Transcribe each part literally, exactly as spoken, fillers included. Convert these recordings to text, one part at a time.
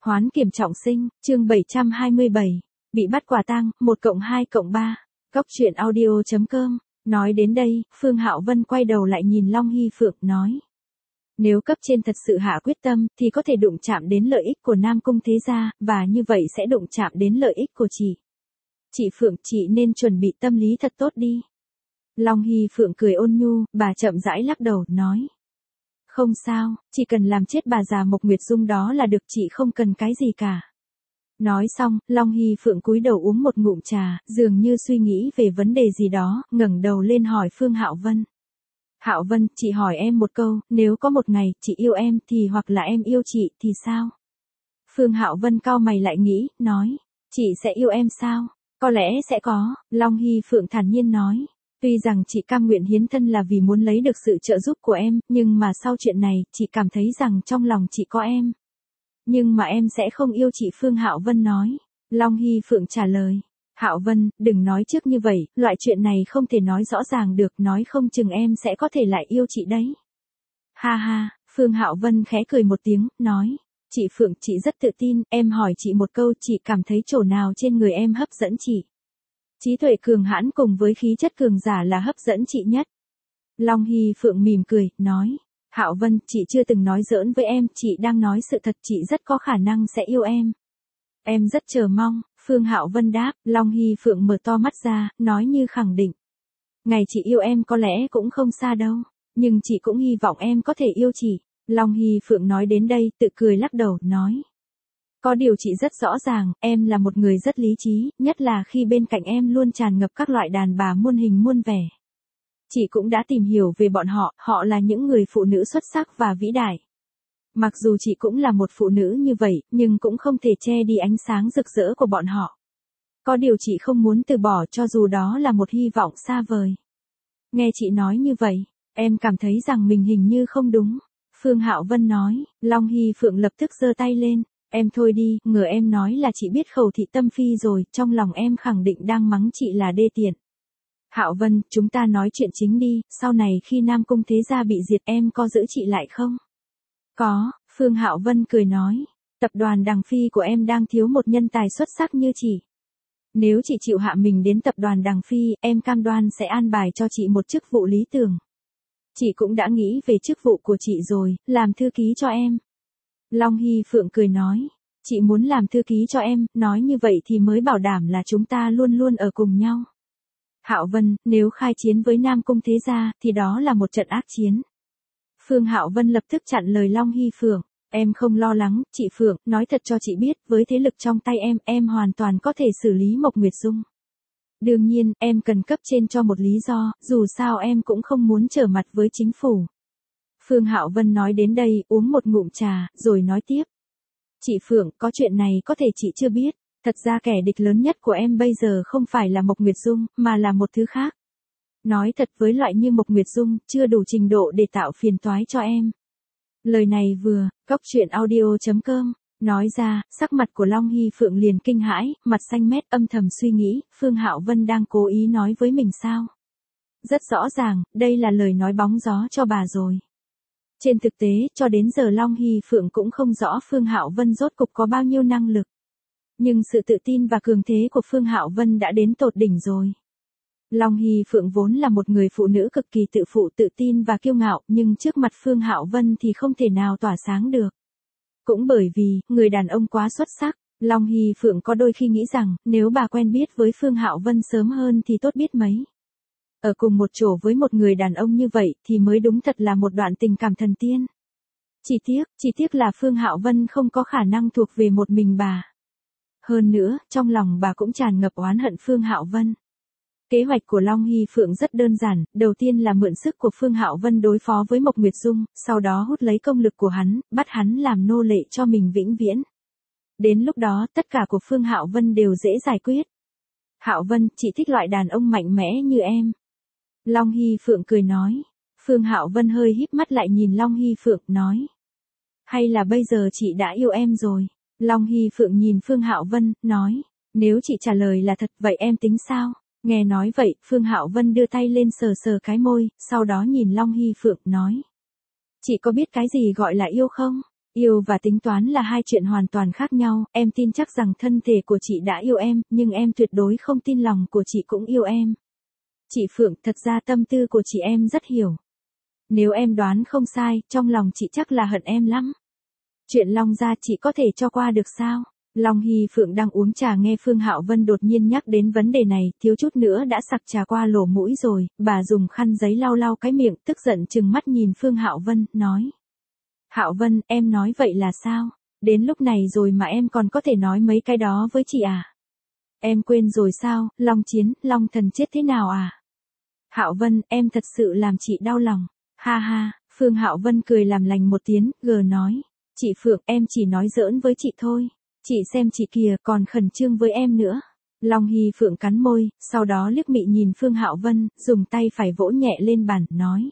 Hoán kiểm trọng sinh, chương bảy trăm hai mươi bảy, bị bắt quả tang, một cộng hai cộng ba. Góc truyện audio chấm com. Nói đến đây, Phương Hạo Vân quay đầu lại nhìn Long Hy Phượng, nói. Nếu cấp trên thật sự hạ quyết tâm, thì có thể đụng chạm đến lợi ích của Nam Cung thế gia, và như vậy sẽ đụng chạm đến lợi ích của chị. Chị Phượng, chị nên chuẩn bị tâm lý thật tốt đi. Long Hy Phượng cười ôn nhu, bà chậm rãi lắc đầu, nói. Không sao, chỉ cần làm chết bà già Mộc Nguyệt Dung đó là được, chị không cần cái gì cả. Nói xong, Long Hy Phượng cúi đầu uống một ngụm trà, dường như suy nghĩ về vấn đề gì đó, ngẩng đầu lên hỏi Phương Hạo Vân. Hạo Vân, chị hỏi em một câu, nếu có một ngày, chị yêu em, thì hoặc là em yêu chị, thì sao? Phương Hạo Vân cau mày lại nghĩ, nói, chị sẽ yêu em sao? Có lẽ sẽ có, Long Hy Phượng thản nhiên nói. Tuy rằng chị cam nguyện hiến thân là vì muốn lấy được sự trợ giúp của em, nhưng mà sau chuyện này, chị cảm thấy rằng trong lòng chị có em. Nhưng mà em sẽ không yêu chị, Phương Hạo Vân nói. Long Hy Phượng trả lời. Hạo Vân, đừng nói trước như vậy, loại chuyện này không thể nói rõ ràng được, nói không chừng em sẽ có thể lại yêu chị đấy. Ha ha, Phương Hạo Vân khẽ cười một tiếng, nói. Chị Phượng, chị rất tự tin, em hỏi chị một câu, chị cảm thấy chỗ nào trên người em hấp dẫn chị? Trí tuệ cường hãn cùng với khí chất cường giả là hấp dẫn chị nhất. Long Hy Phượng mỉm cười, nói. Hạo Vân, chị chưa từng nói giỡn với em, chị đang nói sự thật, chị rất có khả năng sẽ yêu em. Em rất chờ mong, Phương Hạo Vân đáp. Long Hy Phượng mở to mắt ra, nói như khẳng định. Ngày chị yêu em có lẽ cũng không xa đâu, nhưng chị cũng hy vọng em có thể yêu chị. Long Hy Phượng nói đến đây, tự cười lắc đầu, nói. Có điều chị rất rõ ràng, em là một người rất lý trí, nhất là khi bên cạnh em luôn tràn ngập các loại đàn bà muôn hình muôn vẻ. Chị cũng đã tìm hiểu về bọn họ, họ là những người phụ nữ xuất sắc và vĩ đại. Mặc dù chị cũng là một phụ nữ như vậy, nhưng cũng không thể che đi ánh sáng rực rỡ của bọn họ. Có điều chị không muốn từ bỏ cho dù đó là một hy vọng xa vời. Nghe chị nói như vậy, em cảm thấy rằng mình hình như không đúng. Phương Hạo Vân nói. Long Hy Phượng lập tức giơ tay lên. Em thôi đi, ngờ em nói là chị biết khẩu thị tâm phi rồi, trong lòng em khẳng định đang mắng chị là đê tiện. Hạo Vân, chúng ta nói chuyện chính đi, sau này khi Nam Cung thế gia bị diệt em có giữ chị lại không? Có, Phương Hạo Vân cười nói, tập đoàn Đằng Phi của em đang thiếu một nhân tài xuất sắc như chị. Nếu chị chịu hạ mình đến tập đoàn Đằng Phi, em cam đoan sẽ an bài cho chị một chức vụ lý tưởng. Chị cũng đã nghĩ về chức vụ của chị rồi, làm thư ký cho em. Long Hy Phượng cười nói, chị muốn làm thư ký cho em, nói như vậy thì mới bảo đảm là chúng ta luôn luôn ở cùng nhau. Hạo Vân, nếu khai chiến với Nam Cung thế gia, thì đó là một trận ác chiến. Phương Hạo Vân lập tức chặn lời Long Hy Phượng, em không lo lắng, chị Phượng, nói thật cho chị biết, với thế lực trong tay em, em hoàn toàn có thể xử lý Mộc Nguyệt Dung. Đương nhiên, em cần cấp trên cho một lý do, dù sao em cũng không muốn trở mặt với chính phủ. Phương Hạo Vân nói đến đây, uống một ngụm trà, rồi nói tiếp. Chị Phượng, có chuyện này có thể chị chưa biết, thật ra kẻ địch lớn nhất của em bây giờ không phải là Mộc Nguyệt Dung, mà là một thứ khác. Nói thật với loại như Mộc Nguyệt Dung, chưa đủ trình độ để tạo phiền toái cho em. Lời này vừa, góc truyện audio chấm com, nói ra, sắc mặt của Long Hy Phượng liền kinh hãi, mặt xanh mét, âm thầm suy nghĩ, Phương Hạo Vân đang cố ý nói với mình sao? Rất rõ ràng, đây là lời nói bóng gió cho bà rồi. Trên thực tế, cho đến giờ Long Hy Phượng cũng không rõ Phương Hạo Vân rốt cục có bao nhiêu năng lực. Nhưng sự tự tin và cường thế của Phương Hạo Vân đã đến tột đỉnh rồi. Long Hy Phượng vốn là một người phụ nữ cực kỳ tự phụ, tự tin và kiêu ngạo, nhưng trước mặt Phương Hạo Vân thì không thể nào tỏa sáng được. Cũng bởi vì, người đàn ông quá xuất sắc, Long Hy Phượng có đôi khi nghĩ rằng, nếu bà quen biết với Phương Hạo Vân sớm hơn thì tốt biết mấy. Ở cùng một chỗ với một người đàn ông như vậy thì mới đúng thật là một đoạn tình cảm thần tiên. Chỉ tiếc, chỉ tiếc là Phương Hạo Vân không có khả năng thuộc về một mình bà. Hơn nữa, trong lòng bà cũng tràn ngập oán hận Phương Hạo Vân. Kế hoạch của Long Hy Phượng rất đơn giản, đầu tiên là mượn sức của Phương Hạo Vân đối phó với Mộc Nguyệt Dung, sau đó hút lấy công lực của hắn, bắt hắn làm nô lệ cho mình vĩnh viễn. Đến lúc đó, tất cả của Phương Hạo Vân đều dễ giải quyết. Hạo Vân, chị thích loại đàn ông mạnh mẽ như em. Long Hy Phượng cười nói. Phương Hạo Vân hơi híp mắt lại nhìn Long Hy Phượng, nói. Hay là bây giờ chị đã yêu em rồi? Long Hy Phượng nhìn Phương Hạo Vân, nói. Nếu chị trả lời là thật, vậy em tính sao? Nghe nói vậy, Phương Hạo Vân đưa tay lên sờ sờ cái môi, sau đó nhìn Long Hy Phượng, nói. Chị có biết cái gì gọi là yêu không? Yêu và tính toán là hai chuyện hoàn toàn khác nhau, em tin chắc rằng thân thể của chị đã yêu em, nhưng em tuyệt đối không tin lòng của chị cũng yêu em. Chị Phượng, thật ra tâm tư của chị em rất hiểu. Nếu em đoán không sai, trong lòng chị chắc là hận em lắm. Chuyện Long gia chị có thể cho qua được sao? Long Hy Phượng đang uống trà nghe Phương Hạo Vân đột nhiên nhắc đến vấn đề này, thiếu chút nữa đã sặc trà qua lỗ mũi rồi, bà dùng khăn giấy lau lau cái miệng, tức giận trừng mắt nhìn Phương Hạo Vân, nói. Hạo Vân, em nói vậy là sao? Đến lúc này rồi mà em còn có thể nói mấy cái đó với chị à? Em quên rồi sao, Long Chiến, Long Thần chết thế nào à? Hạo Vân, em thật sự làm chị đau lòng. Ha ha, Phương Hạo Vân cười làm lành một tiếng, gờ nói. Chị Phượng, em chỉ nói giỡn với chị thôi. Chị xem chị kìa, còn khẩn trương với em nữa. Long Hy Phượng cắn môi, sau đó liếc mị nhìn Phương Hạo Vân, dùng tay phải vỗ nhẹ lên bàn, nói.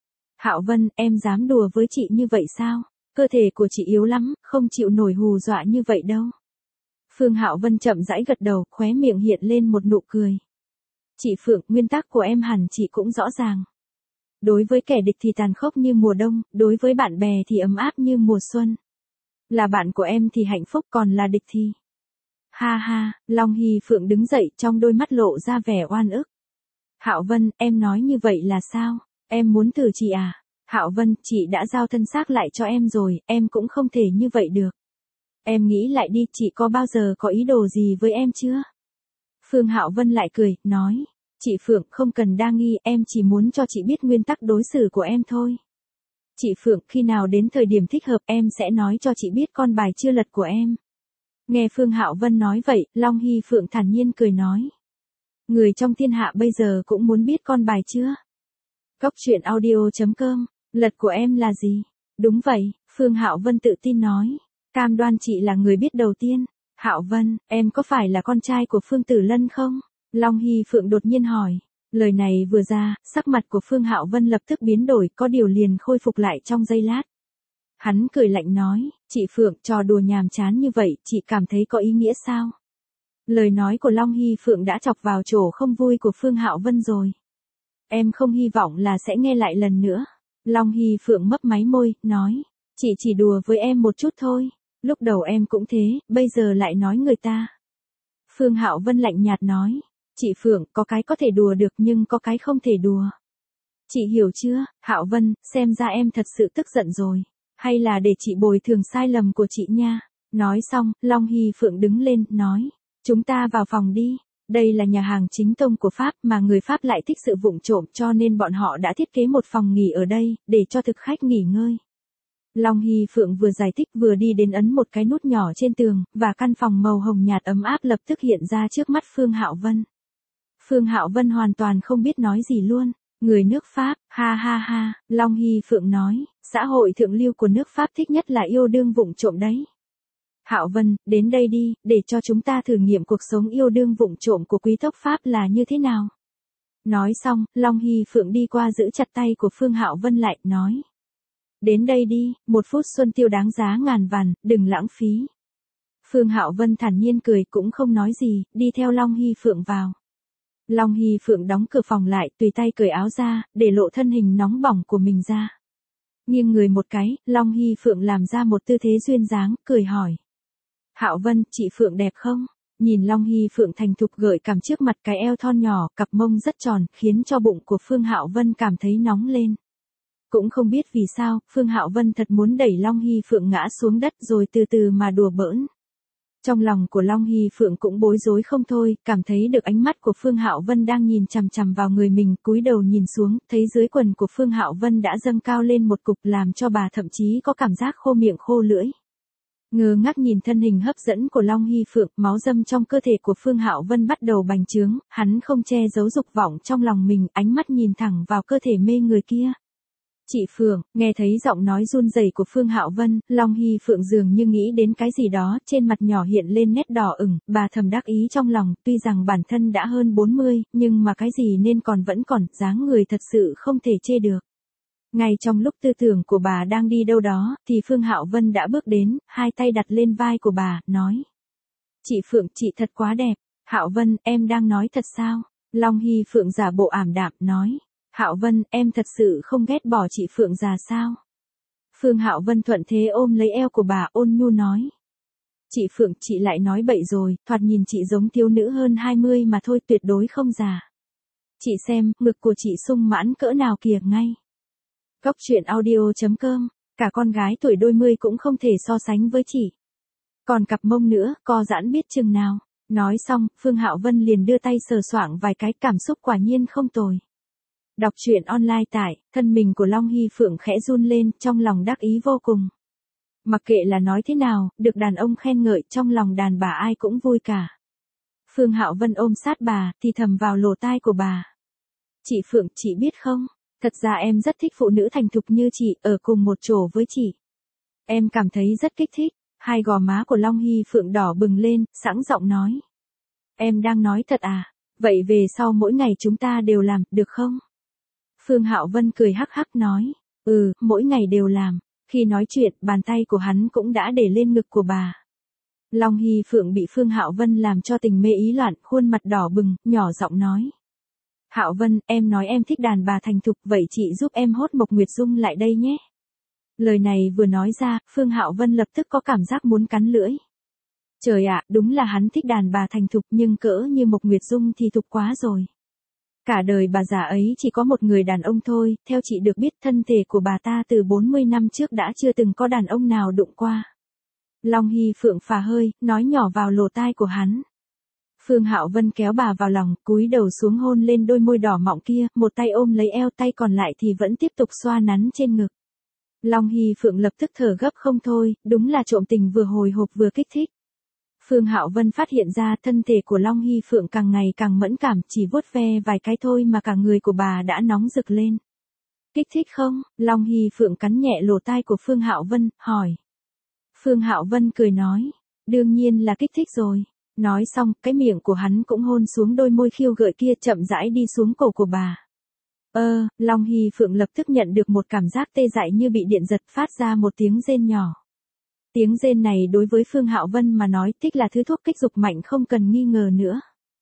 Hạo Vân, em dám đùa với chị như vậy sao? Cơ thể của chị yếu lắm, không chịu nổi hù dọa như vậy đâu. Phương Hạo Vân chậm rãi gật đầu, khóe miệng hiện lên một nụ cười. Chị Phượng, nguyên tắc của em hẳn chị cũng rõ ràng. Đối với kẻ địch thì tàn khốc như mùa đông, đối với bạn bè thì ấm áp như mùa xuân. Là bạn của em thì hạnh phúc, còn là địch thì... Ha ha, Long Hy Phượng đứng dậy, trong đôi mắt lộ ra vẻ oan ức. Hạo Vân, em nói như vậy là sao? Em muốn thử chị à? Hạo Vân, chị đã giao thân xác lại cho em rồi, em cũng không thể như vậy được. Em nghĩ lại đi, chị có bao giờ có ý đồ gì với em chưa? Phương Hạo Vân lại cười, nói. Chị Phượng, không cần đa nghi, em chỉ muốn cho chị biết nguyên tắc đối xử của em thôi. Chị Phượng, khi nào đến thời điểm thích hợp em sẽ nói cho chị biết con bài chưa lật của em. Nghe Phương Hạo Vân nói vậy, Long Hy Phượng thản nhiên cười nói. Người trong thiên hạ bây giờ cũng muốn biết con bài chưa? Góc truyện audio chấm com, lật của em là gì? Đúng vậy, Phương Hạo Vân tự tin nói. Cam đoan chị là người biết đầu tiên. Hạo Vân, em có phải là con trai của Phương Tử Lân không? Long Hy Phượng đột nhiên hỏi. Lời này vừa ra, sắc mặt của Phương Hạo Vân lập tức biến đổi, có điều liền khôi phục lại trong giây lát. Hắn cười lạnh nói, chị Phượng, trò đùa nhàm chán như vậy, chị cảm thấy có ý nghĩa sao? Lời nói của Long Hy Phượng đã chọc vào chỗ không vui của Phương Hạo Vân rồi. Em không hy vọng là sẽ nghe lại lần nữa. Long Hy Phượng mấp máy môi, nói, chị chỉ đùa với em một chút thôi. Lúc đầu em cũng thế, bây giờ lại nói người ta. Phương Hạo Vân lạnh nhạt nói, chị Phượng, có cái có thể đùa được nhưng có cái không thể đùa. Chị hiểu chưa, Hạo Vân, xem ra em thật sự tức giận rồi. Hay là để chị bồi thường sai lầm của chị nha. Nói xong, Long Hy Phượng đứng lên, nói, chúng ta vào phòng đi. Đây là nhà hàng chính tông của Pháp mà người Pháp lại thích sự vụng trộm cho nên bọn họ đã thiết kế một phòng nghỉ ở đây, để cho thực khách nghỉ ngơi. Long Hy Phượng vừa giải thích vừa đi đến ấn một cái nút nhỏ trên tường, và căn phòng màu hồng nhạt ấm áp lập tức hiện ra trước mắt Phương Hạo Vân. Phương Hạo Vân hoàn toàn không biết nói gì luôn. Người nước Pháp, ha ha ha, Long Hy Phượng nói, xã hội thượng lưu của nước Pháp thích nhất là yêu đương vụng trộm đấy. Hạo Vân, đến đây đi, để cho chúng ta thử nghiệm cuộc sống yêu đương vụng trộm của quý tộc Pháp là như thế nào. Nói xong, Long Hy Phượng đi qua giữ chặt tay của Phương Hạo Vân lại, nói. Đến đây đi, một phút xuân tiêu đáng giá ngàn vàng, đừng lãng phí. Phương Hạo Vân thản nhiên cười cũng không nói gì, đi theo Long Hy Phượng vào. Long Hy Phượng đóng cửa phòng lại, tùy tay cởi áo ra, để lộ thân hình nóng bỏng của mình ra. Nghiêng người một cái, Long Hy Phượng làm ra một tư thế duyên dáng, cười hỏi. Hạo Vân, chị Phượng đẹp không? Nhìn Long Hy Phượng thành thục gợi cảm trước mặt cái eo thon nhỏ, cặp mông rất tròn, khiến cho bụng của Phương Hạo Vân cảm thấy nóng lên. Cũng không biết vì sao, Phương Hạo Vân thật muốn đẩy Long Hy Phượng ngã xuống đất rồi từ từ mà đùa bỡn. Trong lòng của Long Hy Phượng cũng bối rối không thôi, cảm thấy được ánh mắt của Phương Hạo Vân đang nhìn chằm chằm vào người mình, cúi đầu nhìn xuống, thấy dưới quần của Phương Hạo Vân đã dâng cao lên một cục làm cho bà thậm chí có cảm giác khô miệng khô lưỡi. Ngơ ngác nhìn thân hình hấp dẫn của Long Hy Phượng, máu dâm trong cơ thể của Phương Hạo Vân bắt đầu bành trướng, hắn không che giấu dục vọng trong lòng mình, ánh mắt nhìn thẳng vào cơ thể mê người kia. Chị Phượng, nghe thấy giọng nói run rẩy của Phương Hạo Vân, Long Hy Phượng dường như nghĩ đến cái gì đó, trên mặt nhỏ hiện lên nét đỏ ửng, bà thầm đắc ý trong lòng, tuy rằng bản thân đã hơn bốn mươi, nhưng mà cái gì nên còn vẫn còn, dáng người thật sự không thể chê được. Ngay trong lúc tư tưởng của bà đang đi đâu đó, thì Phương Hạo Vân đã bước đến, hai tay đặt lên vai của bà, nói. Chị Phượng, chị thật quá đẹp. Hạo Vân, em đang nói thật sao? Long Hy Phượng giả bộ ảm đạm, nói. Hạo Vân, em thật sự không ghét bỏ chị Phượng già sao? Phương Hạo Vân thuận thế ôm lấy eo của bà ôn nhu nói. Chị Phượng, chị lại nói bậy rồi, thoạt nhìn chị giống thiếu nữ hơn hai mươi mà thôi, tuyệt đối không già. Chị xem, ngực của chị sung mãn cỡ nào kìa ngay. Góc truyện audio.com, cả con gái tuổi đôi mươi cũng không thể so sánh với chị. Còn cặp mông nữa, co giãn biết chừng nào. Nói xong, Phương Hạo Vân liền đưa tay sờ soạng vài cái, cảm xúc quả nhiên không tồi. Đọc truyện online tại, thân mình của Long Hy Phượng khẽ run lên, trong lòng đắc ý vô cùng. Mặc kệ là nói thế nào, được đàn ông khen ngợi, trong lòng đàn bà ai cũng vui cả. Phương Hạo Vân ôm sát bà, thì thầm vào lỗ tai của bà. Chị Phượng, chị biết không, thật ra em rất thích phụ nữ thành thục như chị, ở cùng một chỗ với chị. Em cảm thấy rất kích thích. Hai gò má của Long Hy Phượng đỏ bừng lên, sẵn giọng nói. Em đang nói thật à, vậy về sau mỗi ngày chúng ta đều làm, được không? Phương Hạo Vân cười hắc hắc nói. Ừ, mỗi ngày đều làm. Khi nói chuyện, bàn tay của hắn cũng đã để lên ngực của bà. Long Hy Phượng bị Phương Hạo Vân làm cho tình mê ý loạn, khuôn mặt đỏ bừng, nhỏ giọng nói. Hạo Vân, em nói em thích đàn bà thành thục, vậy chị giúp em hốt Mộc Nguyệt Dung lại đây nhé. Lời này vừa nói ra, Phương Hạo Vân lập tức có cảm giác muốn cắn lưỡi. Trời ạ, đúng là hắn thích đàn bà thành thục nhưng cỡ như Mộc Nguyệt Dung thì thục quá rồi. Cả đời bà già ấy chỉ có một người đàn ông thôi, theo chị được biết thân thể của bà ta từ bốn mươi năm trước đã chưa từng có đàn ông nào đụng qua. Long Hy Phượng phà hơi, nói nhỏ vào lỗ tai của hắn. Phương Hạo Vân kéo bà vào lòng, cúi đầu xuống hôn lên đôi môi đỏ mọng kia, một tay ôm lấy eo, tay còn lại thì vẫn tiếp tục xoa nắn trên ngực. Long Hy Phượng lập tức thở gấp không thôi, đúng là trộm tình vừa hồi hộp vừa kích thích. Phương Hạo Vân phát hiện ra thân thể của Long Hy Phượng càng ngày càng mẫn cảm, chỉ vuốt ve vài cái thôi mà cả người của bà đã nóng rực lên. Kích thích không? Long Hy Phượng cắn nhẹ lỗ tai của Phương Hạo Vân, hỏi. Phương Hạo Vân cười nói, đương nhiên là kích thích rồi. Nói xong, cái miệng của hắn cũng hôn xuống đôi môi khiêu gợi kia, chậm rãi đi xuống cổ của bà. Ơ, Long Hy Phượng lập tức nhận được một cảm giác tê dại như bị điện giật, phát ra một tiếng rên nhỏ. Tiếng rên này đối với Phương Hạo Vân mà nói thích là thứ thuốc kích dục mạnh không cần nghi ngờ nữa.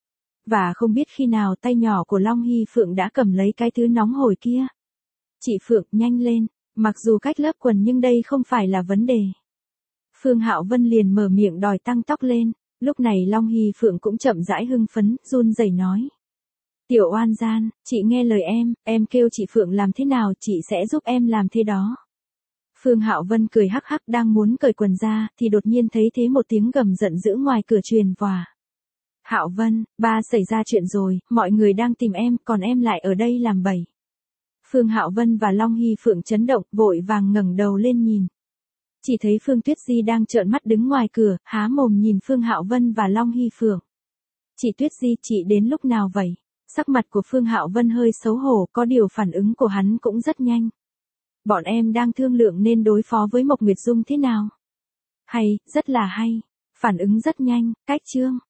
Và không biết khi nào tay nhỏ của Long Hy Phượng đã cầm lấy cái thứ nóng hổi kia. Chị Phượng, nhanh lên, mặc dù cách lớp quần nhưng đây không phải là vấn đề. Phương Hạo Vân liền mở miệng đòi tăng tốc lên, lúc này Long Hy Phượng cũng chậm rãi hưng phấn, run rẩy nói. Tiểu oan gian, chị nghe lời em, em kêu chị Phượng làm thế nào chị sẽ giúp em làm thế đó. Phương Hạo Vân cười hắc hắc đang muốn cởi quần ra, thì đột nhiên thấy thế một tiếng gầm giận dữ ngoài cửa truyền vào. Hạo Vân, ba xảy ra chuyện rồi, mọi người đang tìm em, còn em lại ở đây làm bậy. Phương Hạo Vân và Long Hy Phượng chấn động, vội vàng ngẩng đầu lên nhìn. Chỉ thấy Phương Tuyết Di đang trợn mắt đứng ngoài cửa, há mồm nhìn Phương Hạo Vân và Long Hy Phượng. Chị Tuyết Di, chị đến lúc nào vậy? Sắc mặt của Phương Hạo Vân hơi xấu hổ, có điều phản ứng của hắn cũng rất nhanh. Bọn em đang thương lượng nên đối phó với Mộc Nguyệt Dung thế nào? Hay, rất là hay. Phản ứng rất nhanh, cách chương.